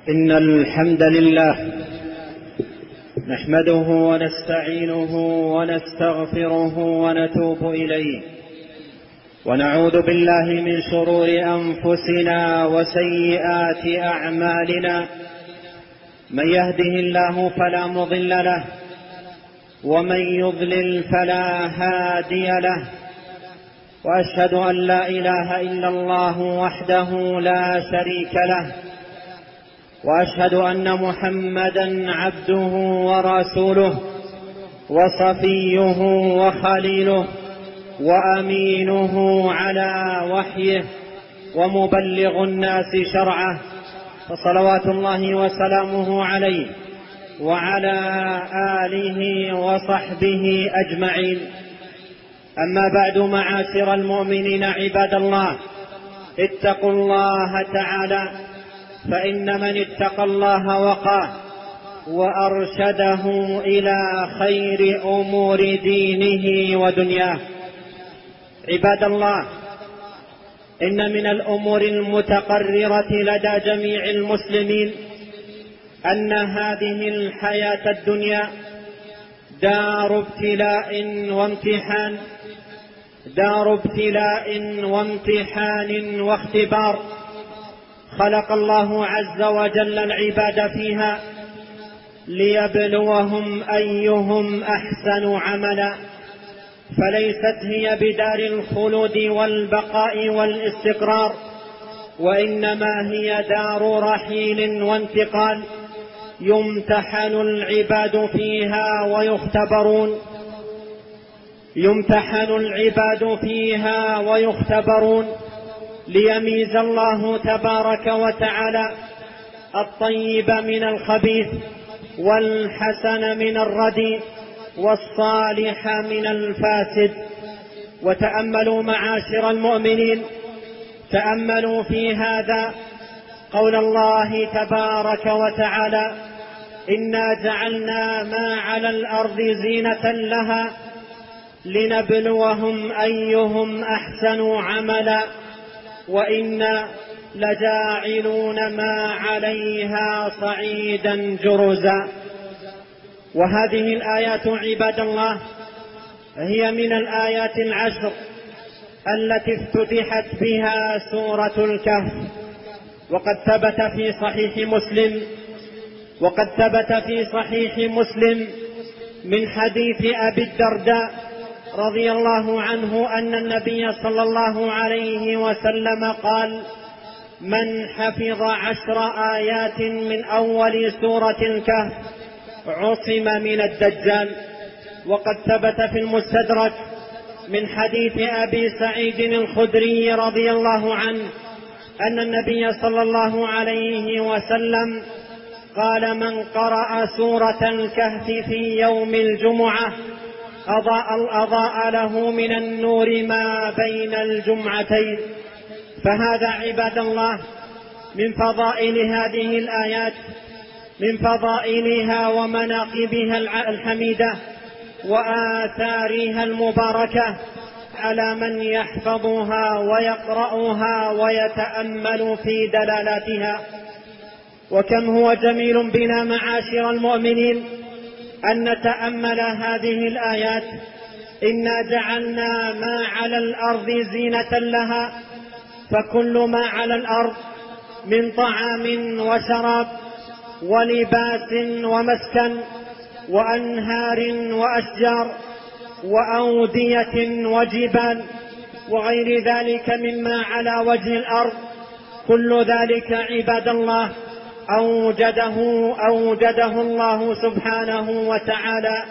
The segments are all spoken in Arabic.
إن الحمد لله نحمده ونستعينه ونستغفره ونتوب إليه، ونعوذ بالله من شرور أنفسنا وسيئات أعمالنا. من يهده الله فلا مضل له، ومن يضلل فلا هادي له، وأشهد أن لا إله إلا الله وحده لا شريك له، وأشهد أن محمدا عبده ورسوله وصفيه وخليله وأمينه على وحيه ومبلغ الناس شرعه، فصلوات الله وسلامه عليه وعلى آله وصحبه أجمعين. أما بعد، معاشر المؤمنين عباد الله، اتقوا الله تعالى، فإن من اتقى الله وقاه وأرشده إلى خير أمور دينه ودنياه. عباد الله، إن من الأمور المتقررة لدى جميع المسلمين أن هذه الحياة الدنيا دار ابتلاء وامتحان، دار ابتلاء وامتحان واختبار. خلق الله عز وجل العباد فيها ليبلوهم أيهم أحسن عملا، فليست هي بدار الخلود والبقاء والاستقرار، وإنما هي دار رحيل وانتقال، يمتحن العباد فيها ويختبرون ليميز الله تبارك وتعالى الطيب من الخبيث، والحسن من الرديء، والصالح من الفاسد. وتأملوا معاشر المؤمنين، تأملوا في هذا قول الله تبارك وتعالى: إنا جعلنا ما على الأرض زينة لها لنبلوهم أيهم أحسن عملا وإنا لجاعلون ما عليها صعيدا جرزا. وهذه الآيات عباد الله هي من الآيات العشر التي افتتحت بها سورة الكهف. وقد ثبت في صحيح مسلم من حديث أبي الدرداء رضي الله عنه أن النبي صلى الله عليه وسلم قال: من حفظ 10 آيات من أول سورة الكهف عصم من الدجال. وقد ثبت في المستدرك من حديث أبي سعيد الخدري رضي الله عنه أن النبي صلى الله عليه وسلم قال: من قرأ سورة الكهف في يوم الجمعة أضاء له من النور ما بين الجمعتين. فهذا عباد الله من فضائل هذه الآيات، من فضائلها ومناقبها الحميدة وآثارها المباركة على من يحفظها ويقرأها ويتأمل في دلالاتها. وكم هو جميل بنا معاشر المؤمنين أن نتأمل هذه الآيات. إنا جعلنا ما على الأرض زينة لها، فكل ما على الأرض من طعام وشراب ولباس ومسكن وأنهار وأشجار وأودية وجبال وغير ذلك مما على وجه الأرض، كل ذلك عباد الله أوجده الله سبحانه وتعالى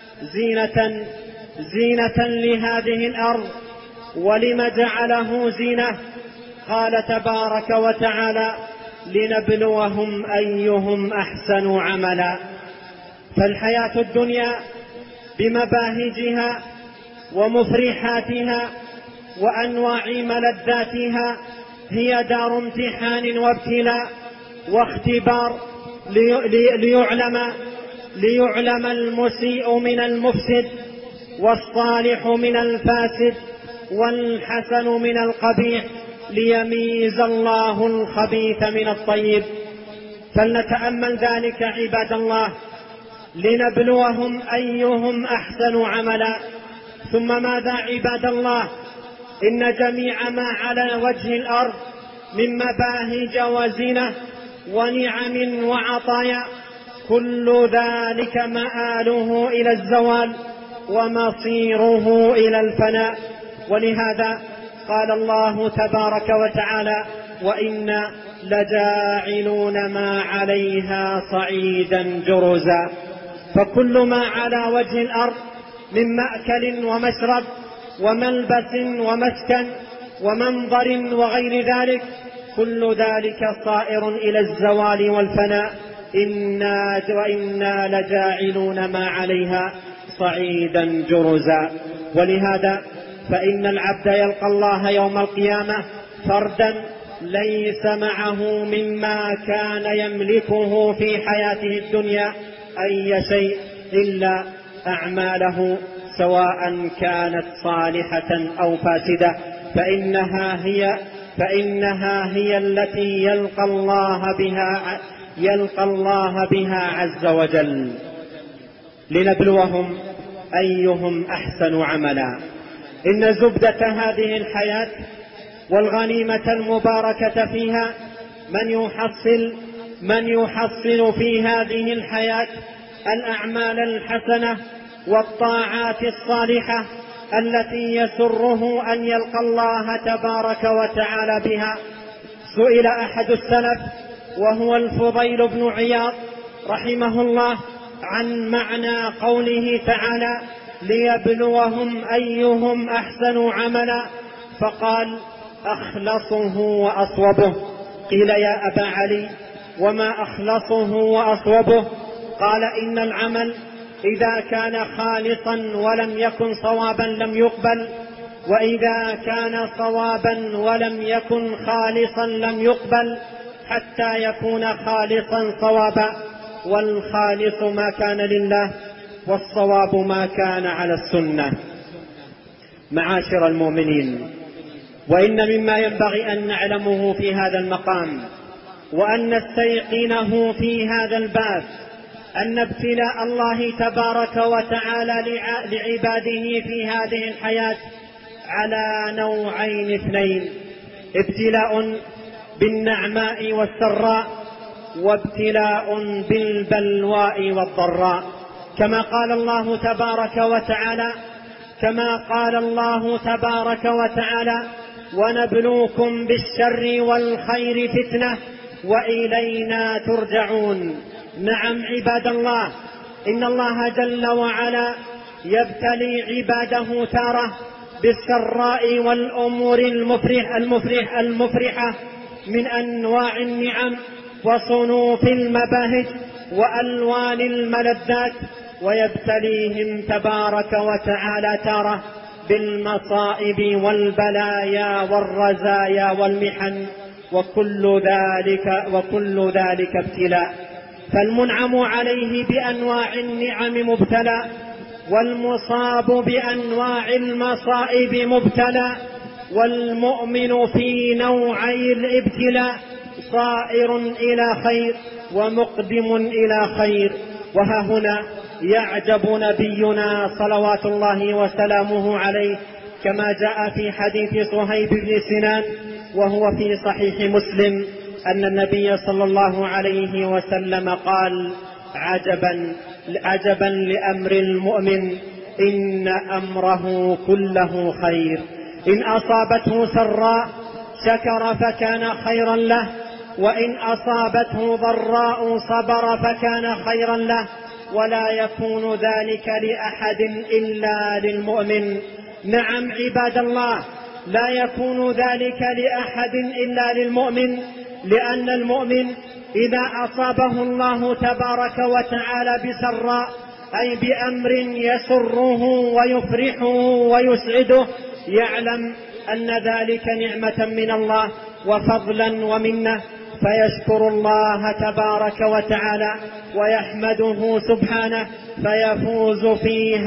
زينة لهذه الأرض. ولم جعله زينة؟ قال تبارك وتعالى: لنبلوهم أيهم أحسن عملا. فالحياة الدنيا بمباهجها ومفرحاتها وأنواع ملذاتها هي دار امتحان وابتلاء واختبار، ليعلم المسيء من المفسد، والصالح من الفاسد، والحسن من القبيح، ليميز الله الخبيث من الطيب. فلنتأمل ذلك عباد الله لنبلوهم أيهم أحسن عملا. ثم ماذا عباد الله؟ إن جميع ما على وجه الأرض من مباهج وزينة ونعم وعطايا كل ذلك مآله إلى الزوال ومصيره إلى الفناء. ولهذا قال الله تبارك وتعالى: وإنا لجاعلون ما عليها صعيدا جرزا. فكل ما على وجه الأرض من مأكل ومشرب وملبس ومسكن ومنظر وغير ذلك كل ذلك صائر إلى الزوال والفناء. وإنا لجاعلون ما عليها صعيدا جرزا. ولهذا فإن العبد يلقى الله يوم القيامة فردا ليس معه مما كان يملكه في حياته الدنيا أي شيء إلا أعماله، سواء كانت صالحة أو فاسدة، فإنها هي التي يلقى الله بها عز وجل لنبلوهم أيهم أحسن عملا. إن زبدة هذه الحياة والغنيمة المباركة فيها من يحصل في هذه الحياة الأعمال الحسنة والطاعات الصالحة التي يسره أن يلقى الله تبارك وتعالى بها. سئل أحد السلف وهو الفضيل بن عياض رحمه الله عن معنى قوله تعالى: ليبلوهم أيهم أحسن عملا، فقال: أخلصه وأصوبه. قيل: يا أبا علي وما أخلصه وأصوبه؟ قال: إن العمل إذا كان خالصا ولم يكن صوابا لم يقبل، وإذا كان صوابا ولم يكن خالصا لم يقبل، حتى يكون خالصا صوابا. والخالص ما كان لله، والصواب ما كان على السنة. معاشر المؤمنين، وإن مما ينبغي أن نعلمه في هذا المقام وأن نستيقنه في هذا الباب أن ابتلاء الله تبارك وتعالى لعباده في هذه الحياة على نوعين اثنين: ابتلاء بالنعماء والسراء، وابتلاء بالبلواء والضراء. كما قال الله تبارك وتعالى: ونبلوكم بالشر والخير فتنة وإلينا ترجعون. نعم عباد الله، إن الله جل وعلا يبتلي عباده تارة بالسراء والأمور المفرحة من أنواع النعم وصنوف المباهج وألوان الملذات، ويبتليهم تبارك وتعالى تارة بالمصائب والبلايا والرزايا والمحن، وكل ذلك ابتلاء. فالمنعم عليه بأنواع النعم مبتلى، والمصاب بأنواع المصائب مبتلى، والمؤمن في نوعي الابتلاء صائر إلى خير ومقدم إلى خير. وها هنا يعجب نبينا صلوات الله وسلامه عليه كما جاء في حديث صهيب بن سنان وهو في صحيح مسلم أن النبي صلى الله عليه وسلم قال: عجبا لأمر المؤمن، إن أمره كله خير، إن أصابته سراء شكر فكان خيرا له، وإن أصابته ضراء صبر فكان خيرا له، ولا يكون ذلك لأحد إلا للمؤمن. نعم عباد الله، لا يكون ذلك لأحد إلا للمؤمن، لأن المؤمن إذا أصابه الله تبارك وتعالى بسراء أي بأمر يسره ويفرحه ويسعده يعلم أن ذلك نعمة من الله وفضلا ومنه، فيشكر الله تبارك وتعالى ويحمده سبحانه، فيفوز في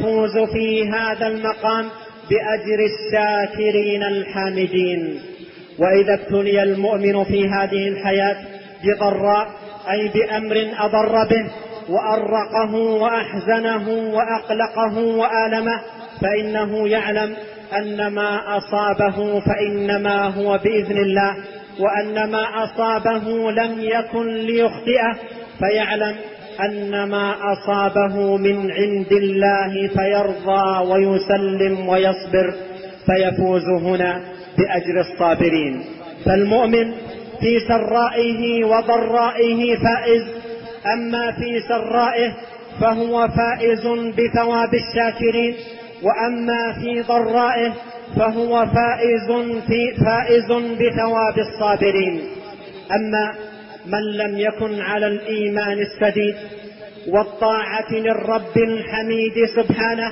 هذا المقام بأجر الشاكرين الحامدين. وإذا ابتلي المؤمن في هذه الحياة بضراء أي بأمر أضر به وأرقه وأحزنه وأقلقه وآلمه، فإنه يعلم أن ما أصابه فإنما هو بإذن الله، وأن ما أصابه لم يكن ليخطئه، فيعلم أن ما أصابه من عند الله فيرضى ويسلم ويصبر، فيفوز هنا بأجر الصابرين. فالمؤمن في سرائه وضرائه فائز، أما في سرائه فهو فائز بثواب الشاكرين، وأما في ضرائه فهو فائز بثواب الصابرين. أما من لم يكن على الإيمان السديد والطاعة للرب الحميد سبحانه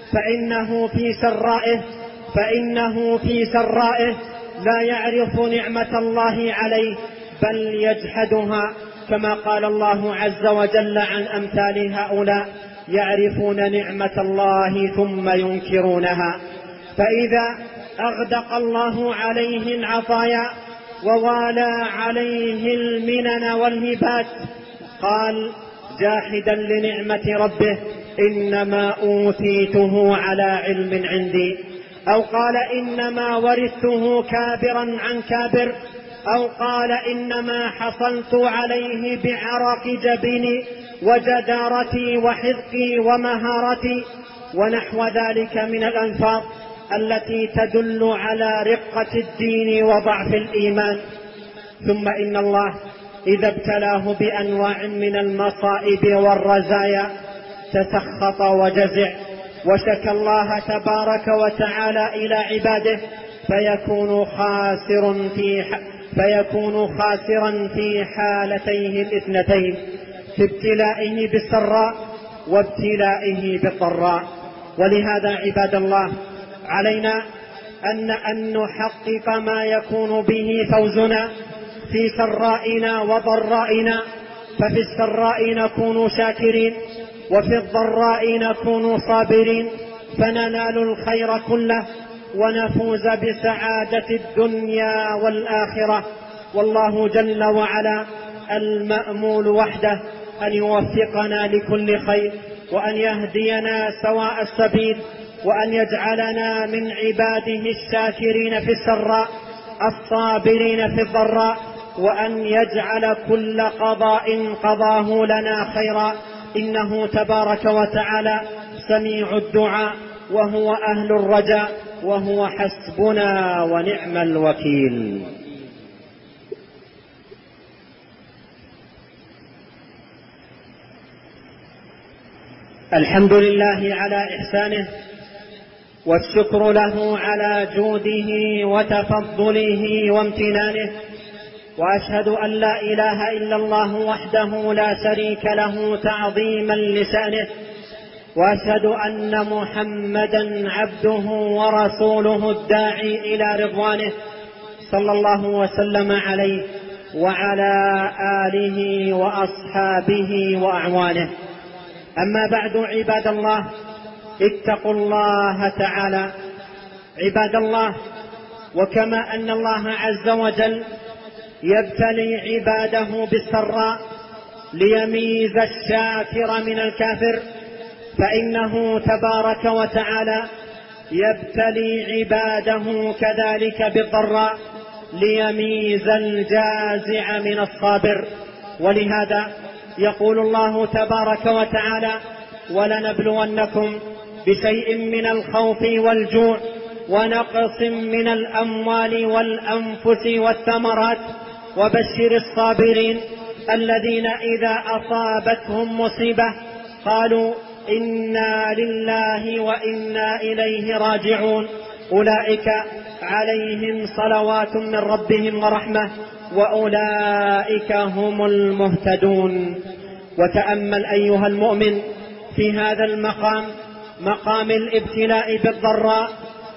فإنه في سرائه لا يعرف نعمة الله عليه بل يجحدها، كما قال الله عز وجل عن أمثال هؤلاء: يعرفون نعمة الله ثم ينكرونها. فإذا أغدق الله عليه العطايا ووالى عليه المنن والهبات قال جاحدا لنعمة ربه: إنما أوتيته على علم عندي، أو قال إنما ورثته كابرا عن كابر، أو قال إنما حصلت عليه بعرق جبيني وجدارتي وحذقي ومهارتي، ونحو ذلك من الألفاظ التي تدل على رقة الدين وضعف الإيمان. ثم إن الله إذا ابتلاه بأنواع من المصائب والرزايا تسخط وجزع وشكى الله تبارك وتعالى إلى عباده، فيكون خاسرا في حالتيه الاثنتين، في ابتلائه بالسراء وابتلائه بالضراء. ولهذا عباد الله علينا أن نحقق ما يكون به فوزنا في سرائنا وضرائنا، ففي السراء نكون شاكرين، وفي الضراء نكون صابرين، فننال الخير كله ونفوز بسعادة الدنيا والآخرة. والله جل وعلا المأمول وحده أن يوفقنا لكل خير، وأن يهدينا سواء السبيل، وأن يجعلنا من عباده الشاكرين في السراء الصابرين في الضراء، وأن يجعل كل قضاء قضاه لنا خيرا، إنه تبارك وتعالى سميع الدعاء وهو أهل الرجاء، وهو حسبنا ونعم الوكيل. الحمد لله على إحسانه، والشكر له على جوده وتفضله وامتنانه، وأشهد أن لا إله إلا الله وحده لا شريك له تعظيما لشأنه، وأشهد أن محمدا عبده ورسوله الداعي إلى رضوانه، صلى الله وسلم عليه وعلى آله وأصحابه وأعوانه. أما بعد عباد الله، اتقوا الله تعالى. عباد الله، وكما أن الله عز وجل يبتلي عباده بالسراء ليميز الشاكر من الكافر، فإنه تبارك وتعالى يبتلي عباده كذلك بالضراء ليميز الجازع من الصابر. ولهذا يقول الله تبارك وتعالى: ولنبلونكم بشيء من الخوف والجوع ونقص من الأموال والأنفس والثمرات وبشر الصابرين الذين إذا أصابتهم مصيبة قالوا إنا لله وإنا إليه راجعون، أولئك عليهم صلوات من ربهم ورحمة وأولئك هم المهتدون. وتأمل أيها المؤمن في هذا المقام، مقام الابتلاء بالضراء،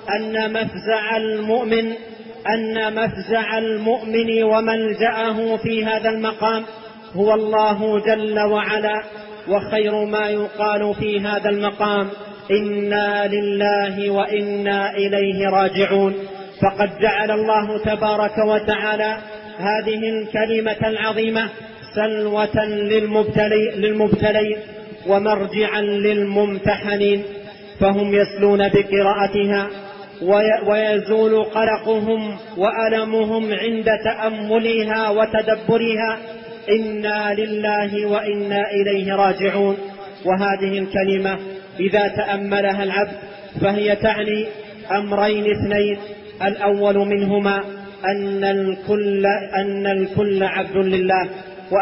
أن مفزع المؤمن وملجأه في هذا المقام هو الله جل وعلا. وخير ما يقال في هذا المقام: إنا لله وإنا إليه راجعون. فقد جعل الله تبارك وتعالى هذه الكلمة العظيمة سلوة للمبتلين ومرجعا للممتحنين، فهم يسلون بقراءتها ويزول قلقهم وألمهم عند تأملها وتدبرها. إنا لله وإنا إليه راجعون. وهذه الكلمة إذا تأملها العبد فهي تعني أمرين اثنين: الأول منهما أن الكل عبد لله،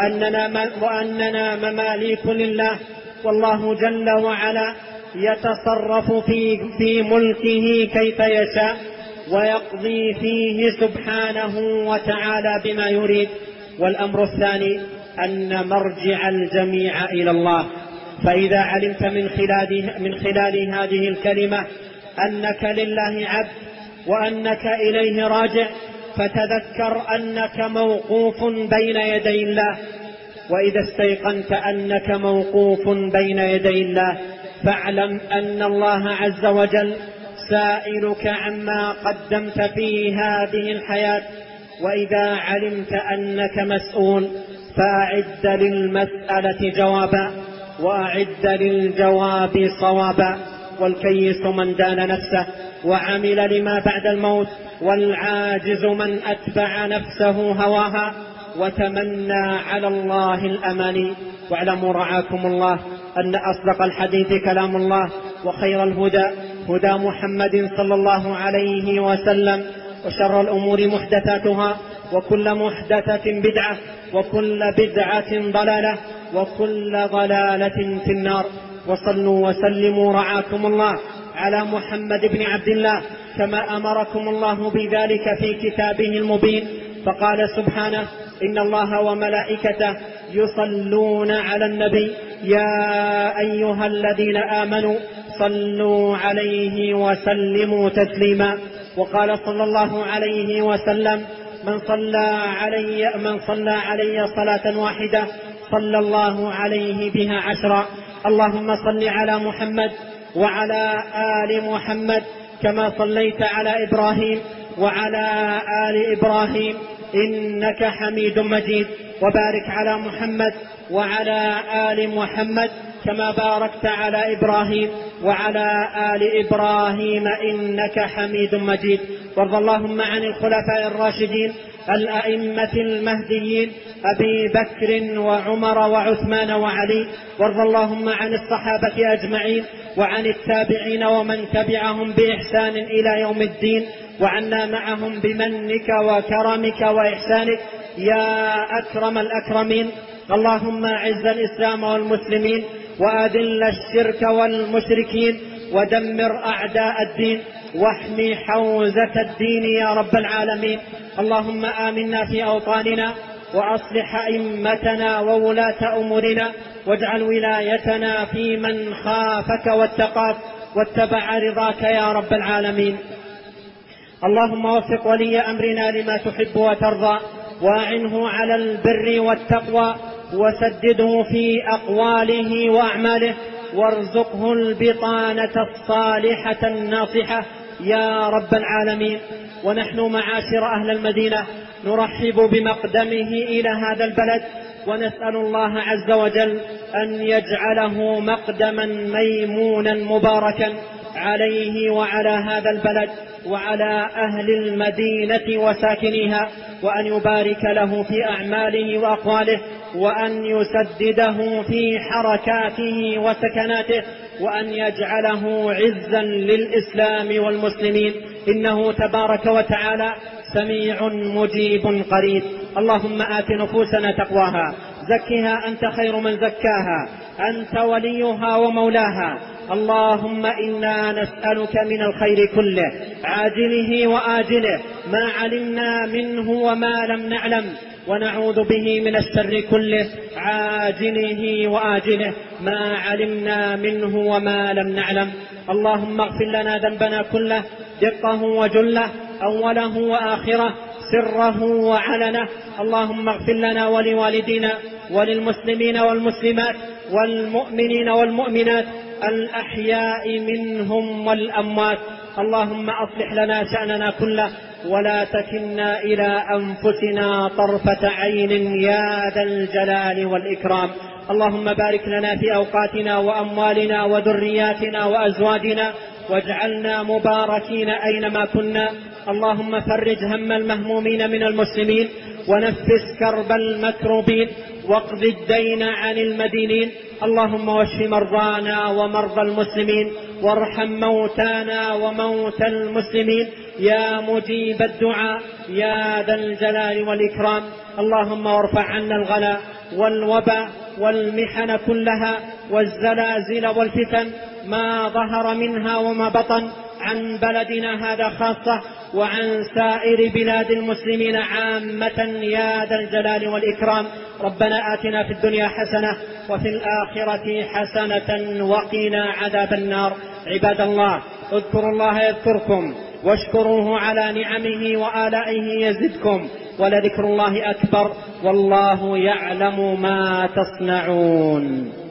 وأننا مماليك لله، والله جل وعلا يتصرف في ملكه كيف يشاء ويقضي فيه سبحانه وتعالى بما يريد. والأمر الثاني أن مرجع الجميع إلى الله. فإذا علمت من خلال هذه الكلمة أنك لله عبد وأنك إليه راجع، فتذكر أنك موقوف بين يدي الله. وإذا استيقنت أنك موقوف بين يدي الله فاعلم أن الله عز وجل سائلك عما قدمت في هذه الحياة. وإذا علمت أنك مسؤول فأعد للمسألة جوابا وأعد للجواب صوابا. والكيس من دان نفسه وعمل لما بعد الموت، والعاجز من أتبع نفسه هواها وتمنى على الله الأماني. واعلموا رعاكم الله أن أصدق الحديث كلام الله، وخير الهدى هدى محمد صلى الله عليه وسلم، وشر الأمور محدثاتها، وكل محدثة بدعة، وكل بدعة ضلالة، وكل ضلالة في النار. وصلوا وسلموا رعاكم الله على محمد بن عبد الله كما أمركم الله بذلك في كتابه المبين، فقال سبحانه: إن الله وملائكته يصلون على النبي يا أيها الذين آمنوا صلوا عليه وسلموا تسليما. وقال صلى الله عليه وسلم: من صلى علي صلاة واحدة صلى الله عليه بها 10. اللهم صل على محمد وعلى آل محمد كما صليت على إبراهيم وعلى آل إبراهيم إنك حميد مجيد، وبارك على محمد وعلى آل محمد كما باركت على إبراهيم وعلى آل إبراهيم إنك حميد مجيد. وارض اللهم عن الخلفاء الراشدين الأئمة المهديين أبي بكر وعمر وعثمان وعلي. وارض اللهم عن الصحابة أجمعين وعن التابعين ومن تبعهم بإحسان إلى يوم الدين، وعنا معهم بمنك وكرمك وإحسانك يا أكرم الأكرمين. اللهم أعز الإسلام والمسلمين وأذل الشرك والمشركين ودمر أعداء الدين واحمي حوزة الدين يا رب العالمين. اللهم آمنا في أوطاننا وأصلح أئمتنا وولاة أمورنا، واجعل ولايتنا في من خافك واتقاك واتبع رضاك يا رب العالمين. اللهم وفق ولي أمرنا لما تحب وترضى، وأعنه على البر والتقوى، وسدده في أقواله وأعماله، وارزقه البطانة الصالحة الناصحة يا رب العالمين. ونحن معاشر أهل المدينة نرحب بمقدمه إلى هذا البلد، ونسأل الله عز وجل أن يجعله مقدما ميمونا مباركا عليه وعلى هذا البلد وعلى أهل المدينة وساكنيها، وأن يبارك له في أعماله وأقواله، وأن يسدده في حركاته وسكناته، وأن يجعله عزا للإسلام والمسلمين، إنه تبارك وتعالى سميع مجيب قريب. اللهم آت نفوسنا تقواها، زكها أنت خير من زكاها، أنت وليها ومولاها. اللهم إنا نسألك من الخير كله عاجله وآجله ما علمنا منه وما لم نعلم، ونعوذ به من الشر كله عاجله وآجله ما علمنا منه وما لم نعلم. اللهم اغفر لنا ذنبنا كله دقه وجله، أوله وآخره، سره وعلنه. اللهم اغفر لنا ولوالدينا وللمسلمين والمسلمات والمؤمنين والمؤمنات الأحياء منهم والأموات. اللهم أصلح لنا شأننا كله ولا تكلنا إلى أنفسنا طرفة عين يا ذا الجلال والإكرام. اللهم بارك لنا في أوقاتنا وأموالنا وذرياتنا وأزواجنا، واجعلنا مباركين أينما كنا. اللهم فرج هم المهمومين من المسلمين، ونفس كرب المكروبين، واقض الدين عن المدينين. اللهم واشف مرضانا ومرضى المسلمين، وارحم موتانا وموتى المسلمين يا مجيب الدعاء يا ذا الجلال والإكرام. اللهم وارفع عنا الغلاء والوباء والمحن كلها والزلازل والفتن ما ظهر منها وما بطن عن بلدنا هذا خاصة، وعن سائر بلاد المسلمين عامة يا ذا الجلال والإكرام. ربنا آتنا في الدنيا حسنة وفي الآخرة حسنة وقنا عذاب النار. عباد الله، اذكروا الله يذكركم، واشكروه على نعمه وآلائه يزدكم، ولذكر الله أكبر، والله يعلم ما تصنعون.